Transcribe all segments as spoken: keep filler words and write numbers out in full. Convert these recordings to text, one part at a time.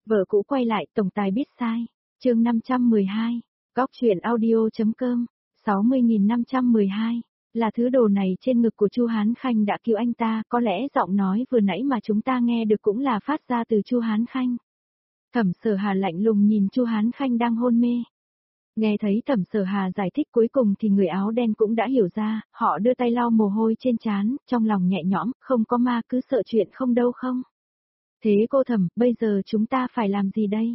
Vợ cũ quay lại, tổng tài biết sai. Chương năm trăm mười hai. Góc truyện audio.com. sáu mươi nghìn năm trăm mười hai. Là thứ đồ này trên ngực của Chu Hán Khanh đã cứu anh ta, có lẽ giọng nói vừa nãy mà chúng ta nghe được cũng là phát ra từ Chu Hán Khanh. Thẩm Sở Hà lạnh lùng nhìn Chu Hán Khanh đang hôn mê. Nghe thấy Thẩm Sở Hà giải thích cuối cùng thì người áo đen cũng đã hiểu ra, họ đưa tay lau mồ hôi trên trán, trong lòng nhẹ nhõm, không có ma cứ sợ chuyện không đâu không. Thế cô Thẩm, bây giờ chúng ta phải làm gì đây?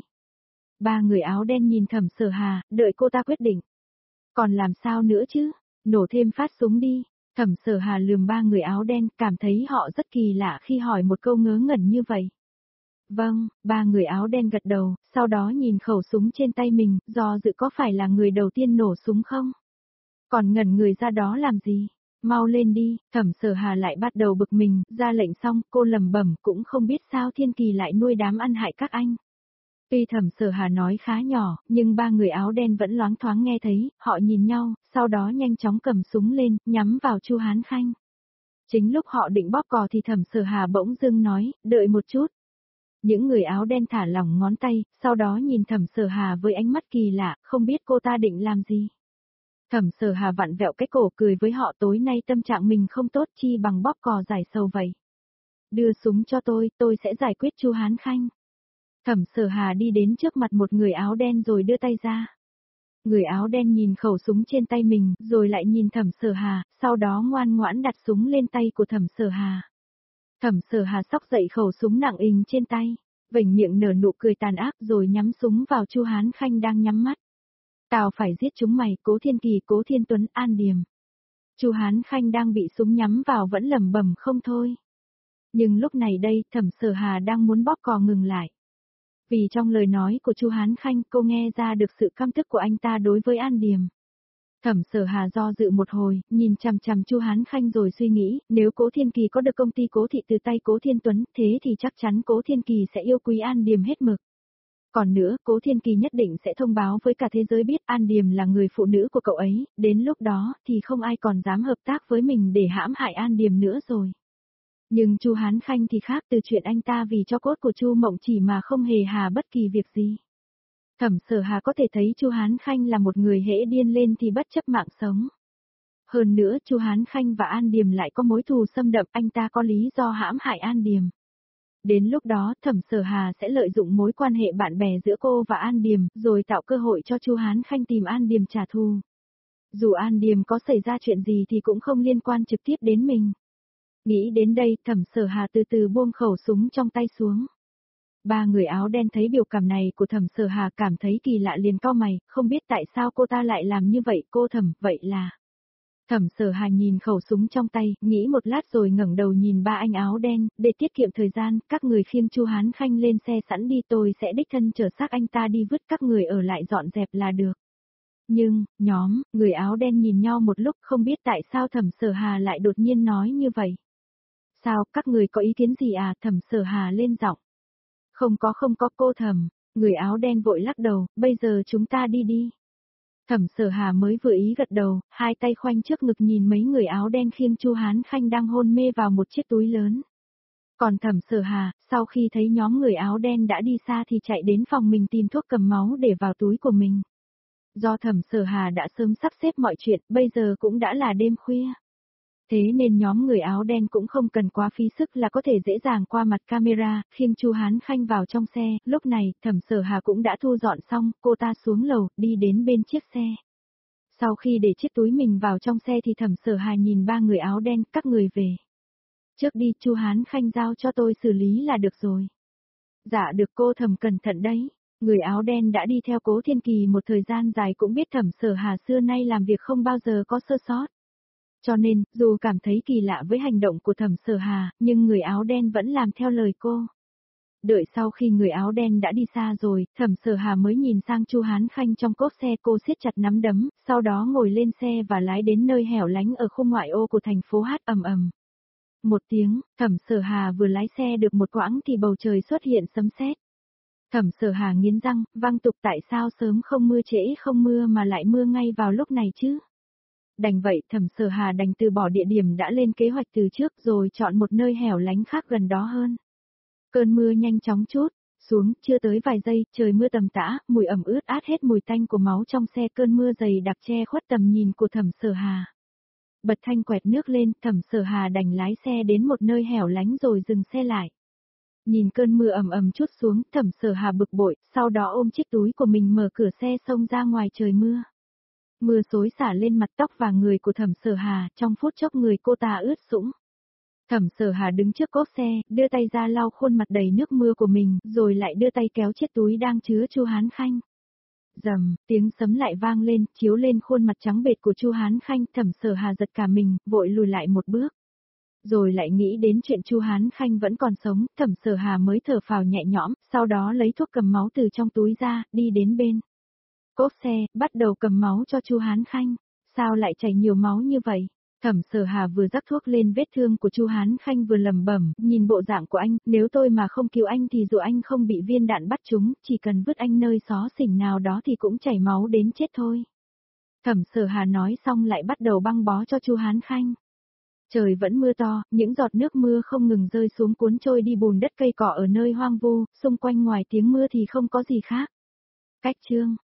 Ba người áo đen nhìn Thẩm Sở Hà, đợi cô ta quyết định. Còn làm sao nữa chứ? Nổ thêm phát súng đi. Thẩm Sở Hà lườm ba người áo đen, cảm thấy họ rất kỳ lạ khi hỏi một câu ngớ ngẩn như vậy. Vâng, ba người áo đen gật đầu, sau đó nhìn khẩu súng trên tay mình, do dự có phải là người đầu tiên nổ súng không? Còn ngẩn người ra đó làm gì? Mau lên đi. Thẩm Sở Hà lại bắt đầu bực mình, ra lệnh xong, cô lẩm bẩm cũng không biết sao Thiên Kỳ lại nuôi đám ăn hại các anh. Tuy Thẩm Sở Hà nói khá nhỏ, nhưng ba người áo đen vẫn loáng thoáng nghe thấy, họ nhìn nhau, sau đó nhanh chóng cầm súng lên, nhắm vào Chu Hán Khanh. Chính lúc họ định bóp cò thì Thẩm Sở Hà bỗng dưng nói, đợi một chút. Những người áo đen thả lỏng ngón tay, sau đó nhìn Thẩm Sở Hà với ánh mắt kỳ lạ, không biết cô ta định làm gì. Thẩm Sở Hà vặn vẹo cái cổ cười với họ, tối nay tâm trạng mình không tốt, chi bằng bóp cò giải sầu vậy. Đưa súng cho tôi, tôi sẽ giải quyết Chu Hán Khanh. Thẩm Sở Hà đi đến trước mặt một người áo đen rồi đưa tay ra. Người áo đen nhìn khẩu súng trên tay mình, rồi lại nhìn Thẩm Sở Hà, sau đó ngoan ngoãn đặt súng lên tay của Thẩm Sở Hà. Thẩm Sở Hà xốc dậy khẩu súng nặng ình trên tay, vểnh miệng nở nụ cười tàn ác rồi nhắm súng vào Chu Hán Khanh đang nhắm mắt. Tao phải giết chúng mày, Cố Thiên Kỳ, Cố Thiên Tuấn, An Điềm. Chu Hán Khanh đang bị súng nhắm vào vẫn lẩm bẩm không thôi. Nhưng lúc này đây, Thẩm Sở Hà đang muốn bóp cò ngừng lại. Vì trong lời nói của Chu Hán Khanh cô nghe ra được sự căm tức của anh ta đối với An Điềm. Thẩm Sở Hà do dự một hồi, nhìn chằm chằm Chu Hán Khanh rồi suy nghĩ, nếu Cố Thiên Kỳ có được công ty Cố Thị từ tay Cố Thiên Tuấn, thế thì chắc chắn Cố Thiên Kỳ sẽ yêu quý An Điềm hết mực. Còn nữa, Cố Thiên Kỳ nhất định sẽ thông báo với cả thế giới biết An Điềm là người phụ nữ của cậu ấy, đến lúc đó thì không ai còn dám hợp tác với mình để hãm hại An Điềm nữa rồi. Nhưng Chu Hán Khanh thì khác, từ chuyện anh ta vì cho cốt của Chu Mộng Chỉ mà không hề hà bất kỳ việc gì. Thẩm Sở Hà có thể thấy Chu Hán Khanh là một người hễ điên lên thì bất chấp mạng sống. Hơn nữa Chu Hán Khanh và An Điềm lại có mối thù xâm đậm, anh ta có lý do hãm hại An Điềm. Đến lúc đó Thẩm Sở Hà sẽ lợi dụng mối quan hệ bạn bè giữa cô và An Điềm, rồi tạo cơ hội cho Chu Hán Khanh tìm An Điềm trả thù. Dù An Điềm có xảy ra chuyện gì thì cũng không liên quan trực tiếp đến mình. Nghĩ đến đây, Thẩm Sở Hà từ từ buông khẩu súng trong tay xuống. Ba người áo đen thấy biểu cảm này của Thẩm Sở Hà cảm thấy kỳ lạ liền cau mày, không biết tại sao cô ta lại làm như vậy. Cô Thẩm, vậy là... Thẩm Sở Hà nhìn khẩu súng trong tay, nghĩ một lát rồi ngẩng đầu nhìn ba anh áo đen, để tiết kiệm thời gian, các người khiêng Chu Hán Khanh lên xe sẵn đi, tôi sẽ đích thân chở xác anh ta đi vứt, các người ở lại dọn dẹp là được. Nhưng, nhóm, người áo đen nhìn nhau một lúc không biết tại sao Thẩm Sở Hà lại đột nhiên nói như vậy. Sao, các người có ý kiến gì à? Thẩm Sở Hà lên giọng. Không có không có cô Thẩm, người áo đen vội lắc đầu, bây giờ chúng ta đi đi. Thẩm Sở Hà mới vừa ý gật đầu, hai tay khoanh trước ngực nhìn mấy người áo đen khiêng Chu Hán Khanh đang hôn mê vào một chiếc túi lớn. Còn Thẩm Sở Hà, sau khi thấy nhóm người áo đen đã đi xa thì chạy đến phòng mình tìm thuốc cầm máu để vào túi của mình. Do Thẩm Sở Hà đã sớm sắp xếp mọi chuyện, bây giờ cũng đã là đêm khuya. Thế nên nhóm người áo đen cũng không cần quá phí sức là có thể dễ dàng qua mặt camera, khiêng Chu Hán Khanh vào trong xe. Lúc này, Thẩm Sở Hà cũng đã thu dọn xong, cô ta xuống lầu, đi đến bên chiếc xe. Sau khi để chiếc túi mình vào trong xe thì Thẩm Sở Hà nhìn ba người áo đen, các người về. Trước đi, Chu Hán Khanh giao cho tôi xử lý là được rồi. Dạ được cô Thẩm, cẩn thận đấy. Người áo đen đã đi theo Cố Thiên Kỳ một thời gian dài cũng biết Thẩm Sở Hà xưa nay làm việc không bao giờ có sơ sót. Cho nên, dù cảm thấy kỳ lạ với hành động của Thẩm Sở Hà, nhưng người áo đen vẫn làm theo lời cô. Đợi sau khi người áo đen đã đi xa rồi, Thẩm Sở Hà mới nhìn sang Chu Hán Khanh trong cốp xe, cô siết chặt nắm đấm, sau đó ngồi lên xe và lái đến nơi hẻo lánh ở khu ngoại ô của thành phố Hát ầm ầm. Một tiếng, Thẩm Sở Hà vừa lái xe được một quãng thì bầu trời xuất hiện sấm sét. Thẩm Sở Hà nghiến răng, văng tục, tại sao sớm không mưa trễ không mưa mà lại mưa ngay vào lúc này chứ? Đành vậy, Thẩm Sở Hà đành từ bỏ địa điểm đã lên kế hoạch từ trước rồi chọn một nơi hẻo lánh khác gần đó hơn. Cơn mưa nhanh chóng trút, xuống, chưa tới vài giây, trời mưa tầm tã, mùi ẩm ướt át hết mùi tanh của máu trong xe, cơn mưa dày đặc che khuất tầm nhìn của Thẩm Sở Hà. Bật thanh quẹt nước lên, Thẩm Sở Hà đành lái xe đến một nơi hẻo lánh rồi dừng xe lại. Nhìn cơn mưa ầm ầm trút xuống, Thẩm Sở Hà bực bội, sau đó ôm chiếc túi của mình mở cửa xe xông ra ngoài trời mưa. Mưa xối xả lên mặt tóc và người của Thẩm Sở Hà, trong phút chốc người cô ta ướt sũng. Thẩm Sở Hà đứng trước cốp xe, đưa tay ra lau khuôn mặt đầy nước mưa của mình, rồi lại đưa tay kéo chiếc túi đang chứa Chu Hán Khanh. Rầm, tiếng sấm lại vang lên, chiếu lên khuôn mặt trắng bệch của Chu Hán Khanh, Thẩm Sở Hà giật cả mình, vội lùi lại một bước. Rồi lại nghĩ đến chuyện Chu Hán Khanh vẫn còn sống, Thẩm Sở Hà mới thở phào nhẹ nhõm, sau đó lấy thuốc cầm máu từ trong túi ra, đi đến bên cốp xe, bắt đầu cầm máu cho Chu Hán Khanh. Sao lại chảy nhiều máu như vậy? Thẩm Sở Hà vừa rắc thuốc lên vết thương của Chu Hán Khanh vừa lẩm bẩm, nhìn bộ dạng của anh, nếu tôi mà không cứu anh thì dù anh không bị viên đạn bắt trúng, chỉ cần vứt anh nơi xó xỉnh nào đó thì cũng chảy máu đến chết thôi. Thẩm Sở Hà nói xong lại bắt đầu băng bó cho Chu Hán Khanh. Trời vẫn mưa to, những giọt nước mưa không ngừng rơi xuống cuốn trôi đi bùn đất cây cỏ ở nơi hoang vu, xung quanh ngoài tiếng mưa thì không có gì khác. Cách chương